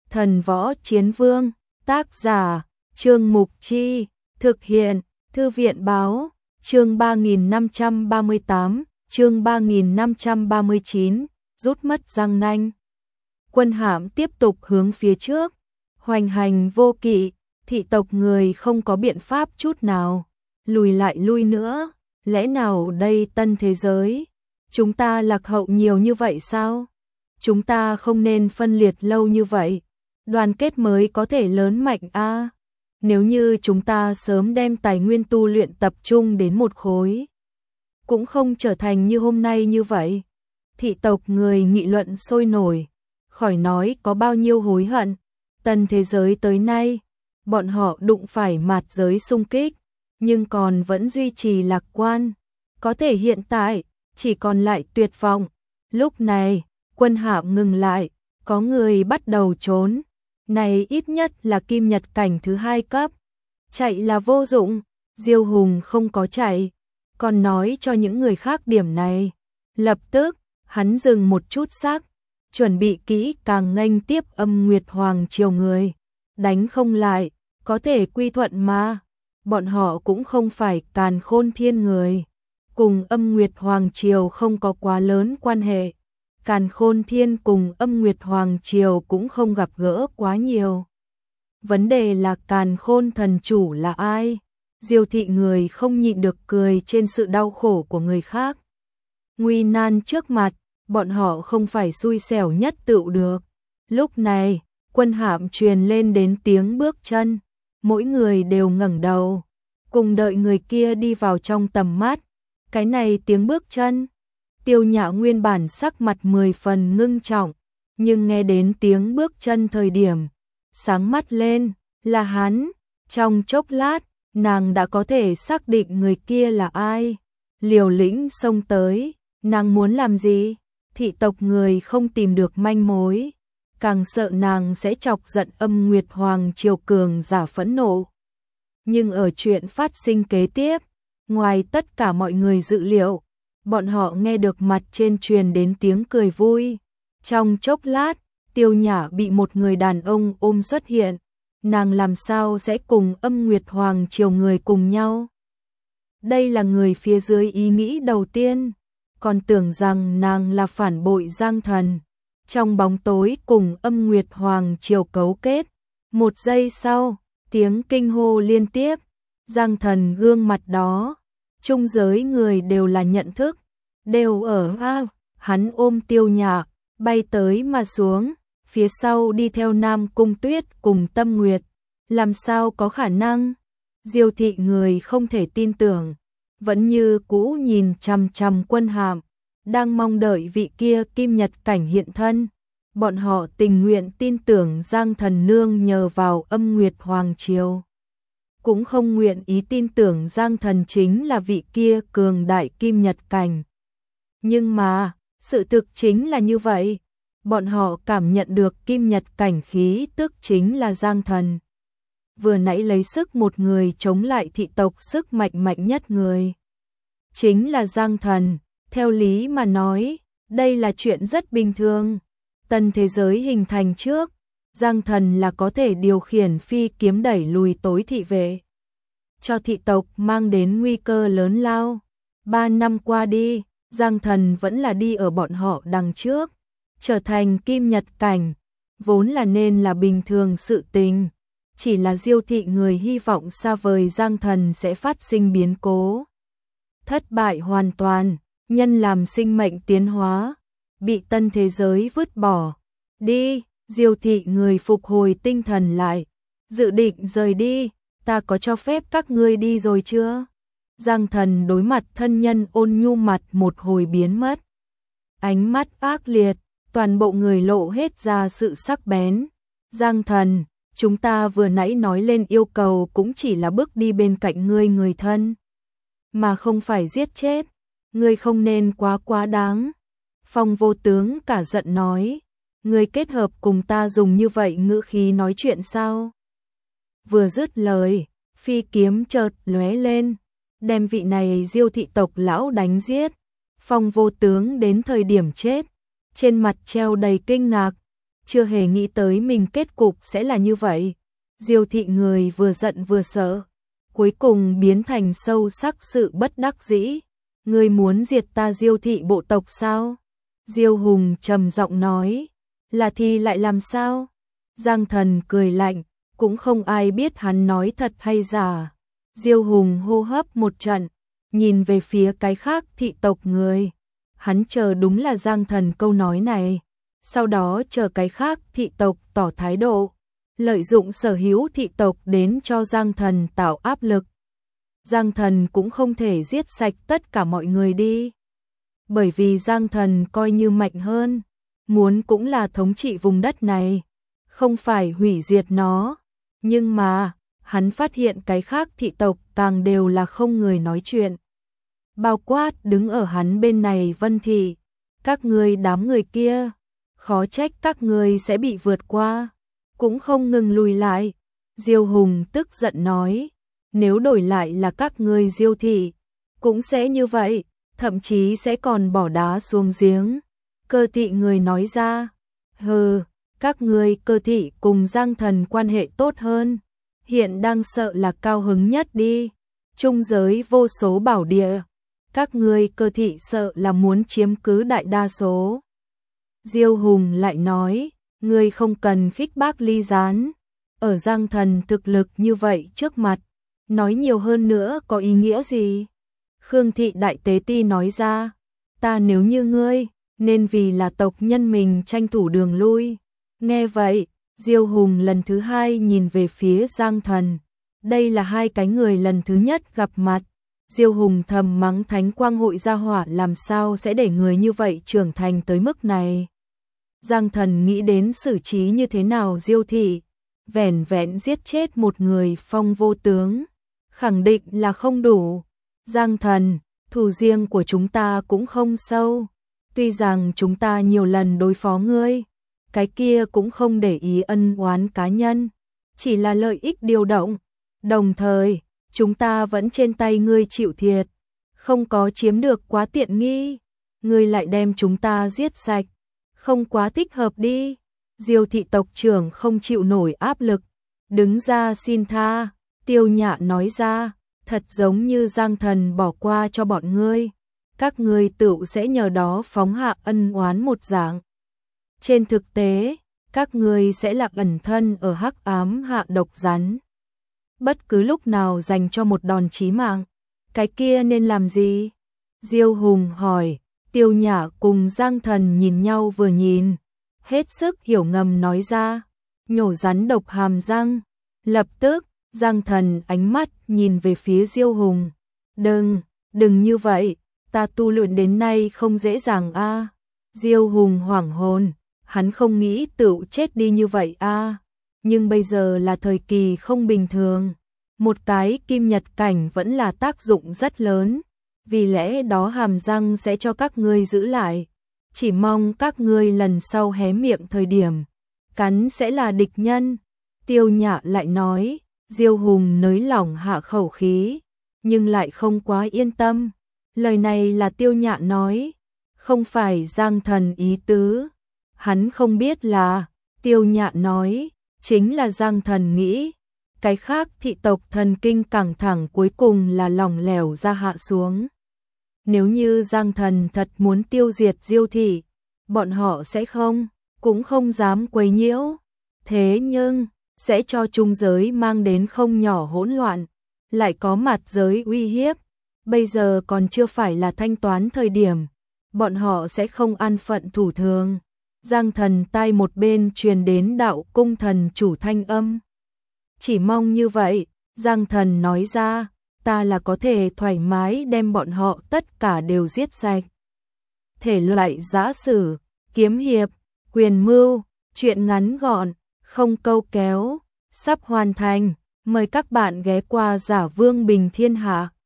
Thần Võ Chiến Vương, tác giả, Trương Mục Chi, thực hiện, Thư viện Báo, chương 3538, chương 3539, rút mất răng nanh. Quân hạm tiếp tục hướng phía trước, hoành hành vô kỵ, thị tộc người không có biện pháp chút nào, lùi lại lui nữa, lẽ nào đây tân thế giới, chúng ta lạc hậu nhiều như vậy sao? Chúng ta không nên phân liệt lâu như vậy, đoàn kết mới có thể lớn mạnh a. Nếu như chúng ta sớm đem tài nguyên tu luyện tập trung đến một khối, cũng không trở thành như hôm nay như vậy. Thị tộc người nghị luận sôi nổi, khỏi nói có bao nhiêu hối hận. Tân thế giới tới nay, bọn họ đụng phải mạt giới xung kích, nhưng còn vẫn duy trì lạc quan. Có thể hiện tại, chỉ còn lại tuyệt vọng. Lúc này, quân hạm ngừng lại, có người bắt đầu trốn. Này ít nhất là kim nhật cảnh thứ 2 cấp. Chạy là vô dụng, Diêu Hùng không có chạy, còn nói cho những người khác điểm này. Lập tức, hắn dừng một chút sắc, chuẩn bị kỹ càng nghênh tiếp Âm Nguyệt Hoàng triều người. Đánh không lại, có thể quy thuận mà. Bọn họ cũng không phải Càn Khôn Thiên người, cùng Âm Nguyệt Hoàng triều không có quá lớn quan hệ. Càn Khôn Thiên cùng Âm Nguyệt Hoàng triều cũng không gặp gỡ quá nhiều. Vấn đề là Càn Khôn thần chủ là ai? Diêu thị người không nhịn được cười trên sự đau khổ của người khác. Nguy nan trước mặt, bọn họ không phải xui xẻo nhất tựu được. Lúc này, quân hạm truyền lên đến tiếng bước chân, mỗi người đều ngẩng đầu, cùng đợi người kia đi vào trong tầm mắt. Cái này tiếng bước chân, Tiêu Nhã nguyên bản sắc mặt 10 phần ngưng trọng, nhưng nghe đến tiếng bước chân thời điểm, sáng mắt lên, là hắn. Trong chốc lát, nàng đã có thể xác định người kia là ai. Liều lĩnh xông tới, nàng muốn làm gì? Thị tộc người không tìm được manh mối, càng sợ nàng sẽ chọc giận Âm Nguyệt Hoàng triều cường giả phẫn nộ. Nhưng ở chuyện phát sinh kế tiếp, ngoài tất cả mọi người dự liệu, bọn họ nghe được mặt trên truyền đến tiếng cười vui. Trong chốc lát, Tiêu Nhã bị một người đàn ông ôm xuất hiện. Nàng làm sao sẽ cùng Âm Nguyệt Hoàng triều người cùng nhau? Đây là người phía dưới ý nghĩ đầu tiên, còn tưởng rằng nàng là phản bội Giang Thần. Trong bóng tối cùng Âm Nguyệt Hoàng triều cấu kết. Một giây sau, tiếng kinh hô liên tiếp, Giang Thần gương mặt đó, trung giới người đều là nhận thức, đều ở hắn ôm Tiêu Nhã, bay tới mà xuống, phía sau đi theo Nam Cung Tuyết cùng Tâm Nguyệt. Làm sao có khả năng? Diêu thị người không thể tin tưởng, vẫn như cũ nhìn chằm chằm quân hạm, đang mong đợi vị kia kim nhật cảnh hiện thân. Bọn họ tình nguyện tin tưởng Giang Thần nương nhờ vào Âm Nguyệt Hoàng triều, cũng không nguyện ý tin tưởng Giang Thần chính là vị kia cường đại kim nhật cảnh. Nhưng mà, sự thực chính là như vậy. Bọn họ cảm nhận được kim nhật cảnh khí tức chính là Giang Thần. Vừa nãy lấy sức một người chống lại thị tộc sức mạnh mạnh nhất người, chính là Giang Thần. Theo lý mà nói, đây là chuyện rất bình thường. Tân thế giới hình thành trước, Giang Thần là có thể điều khiển phi kiếm đẩy lùi tối thị vệ, cho thị tộc mang đến nguy cơ lớn lao. 3 năm qua đi, Giang Thần vẫn là đi ở bọn họ đằng trước, trở thành kim nhật cảnh, vốn là nên là bình thường sự tình. Chỉ là Diêu thị người hy vọng xa vời Giang Thần sẽ phát sinh biến cố. Thất bại hoàn toàn, nhân làm sinh mệnh tiến hóa, bị tân thế giới vứt bỏ. Đi, Diêu thị người phục hồi tinh thần lại, dự định rời đi, ta có cho phép các ngươi đi rồi chưa? Giang Thần đối mặt thân nhân ôn nhu mặt một hồi biến mất. Ánh mắt ác liệt, toàn bộ người lộ hết ra sự sắc bén. Giang Thần, chúng ta vừa nãy nói lên yêu cầu cũng chỉ là bước đi bên cạnh ngươi người thân, mà không phải giết chết. Ngươi không nên quá đáng. Phong Vô Tướng cả giận nói, ngươi kết hợp cùng ta dùng như vậy ngữ khí nói chuyện sao? Vừa dứt lời, phi kiếm chợt lóe lên, đem vị này Diêu thị tộc lão đánh giết. Phong Vô Tướng đến thời điểm chết, trên mặt treo đầy kinh ngạc, chưa hề nghĩ tới mình kết cục sẽ là như vậy. Diêu thị người vừa giận vừa sợ, cuối cùng biến thành sâu sắc sự bất đắc dĩ. Ngươi muốn diệt ta Diêu thị bộ tộc sao? Diêu Hùng trầm giọng nói, là thì lại làm sao? Giang Thần cười lạnh, cũng không ai biết hắn nói thật hay giả. Diêu Hùng hô hấp một trận, nhìn về phía cái khác thị tộc người. Hắn chờ đúng là Giang Thần câu nói này, sau đó chờ cái khác thị tộc tỏ thái độ, lợi dụng sở hữu thị tộc đến cho Giang Thần tạo áp lực. Giang Thần cũng không thể giết sạch tất cả mọi người đi, bởi vì Giang Thần coi như mạnh hơn, muốn cũng là thống trị vùng đất này, không phải hủy diệt nó. Nhưng mà, hắn phát hiện cái khác thị tộc càng đều là không người nói chuyện. Bao quát đứng ở hắn bên này Vân Thị, các ngươi đám người kia, khó trách các ngươi sẽ bị vượt qua, cũng không ngừng lùi lại. Diêu Hùng tức giận nói, nếu đổi lại là các ngươi Diêu thị, cũng sẽ như vậy, thậm chí sẽ còn bỏ đá xuống giếng. Cơ thị người nói ra, hừ, các ngươi Cơ thị cùng Giang Thần quan hệ tốt hơn, hiện đang sợ là cao hứng nhất đi, trung giới vô số bảo địa, các ngươi Cơ thị sợ là muốn chiếm cứ đại đa số. Diêu Hùng lại nói, ngươi không cần khích bác ly gián, ở Giang Thần thực lực như vậy trước mặt, nói nhiều hơn nữa có ý nghĩa gì? Khương thị đại tế ti nói ra, ta nếu như ngươi, nên vì là tộc nhân mình tranh thủ đường lui. Nghe vậy, Diêu Hùng lần thứ hai nhìn về phía Giang Thần. Đây là hai cái người lần thứ nhất gặp mặt. Diêu Hùng thầm mắng Thánh Quang hội gia hỏa làm sao sẽ để người như vậy trưởng thành tới mức này. Giang Thần nghĩ đến xử trí như thế nào Diêu thị, vẻn vẹn giết chết một người Phong vô tướng, khẳng định là không đủ. Giang Thần, thù riêng của chúng ta cũng không sâu, tuy rằng chúng ta nhiều lần đối phó ngươi, cái kia cũng không để ý ân oán cá nhân, chỉ là lợi ích điều động, đồng thời, chúng ta vẫn trên tay ngươi chịu thiệt, không có chiếm được quá tiện nghi, ngươi lại đem chúng ta giết sạch, không quá thích hợp đi. Diêu thị tộc trưởng không chịu nổi áp lực, đứng ra xin tha. Tiêu Nhạ nói ra, thật giống như Giang Thần bỏ qua cho bọn ngươi, các ngươi tự sẽ nhờ đó phóng hạ ân oán một dạng. Trên thực tế, các ngươi sẽ là ẩn thân ở hắc ám hạ độc rắn, bất cứ lúc nào dành cho một đòn chí mạng. Cái kia nên làm gì? Diêu Hùng hỏi. Tiêu Nhạ cùng Giang Thần nhìn nhau vừa nhìn, hết sức hiểu ngầm nói ra, nhổ rắn độc hàm răng. Lập tức, Giang Thần ánh mắt nhìn về phía Diêu Hùng. Đừng như vậy, ta tu luyện đến nay không dễ dàng a. Diêu Hùng hoảng hồn, hắn không nghĩ tự chết đi như vậy a. Nhưng bây giờ là thời kỳ không bình thường, một cái kim nhật cảnh vẫn là tác dụng rất lớn. Vì lẽ đó hàm răng sẽ cho các ngươi giữ lại, chỉ mong các ngươi lần sau hé miệng thời điểm, cắn sẽ là địch nhân. Tiêu Nhạ lại nói, Diêu Hùng nới lỏng hạ khẩu khí, nhưng lại không quá yên tâm. Lời này là Tiêu Nhạ nói, không phải Giang Thần ý tứ. Hắn không biết là, Tiêu Nhạ nói, chính là Giang Thần nghĩ. Cái khác thị tộc thần kinh căng thẳng cuối cùng là lỏng lẻo ra hạ xuống. Nếu như Giang Thần thật muốn tiêu diệt Diêu thị, bọn họ sẽ cũng không dám quấy nhiễu. Thế nhưng, sẽ cho trung giới mang đến không nhỏ hỗn loạn, lại có mặt giới uy hiếp. Bây giờ còn chưa phải là thanh toán thời điểm, bọn họ sẽ không an phận thủ thường. Giang Thần tai một bên truyền đến đạo cung thần chủ thanh âm. Chỉ mong như vậy, Giang Thần nói ra, ta là có thể thoải mái đem bọn họ tất cả đều giết sạch. Thể loại giã sử, kiếm hiệp, quyền mưu, truyện ngắn gọn, không câu kéo, sắp hoàn thành. Mời các bạn ghé qua Giả Vương Bình Thiên Hạ.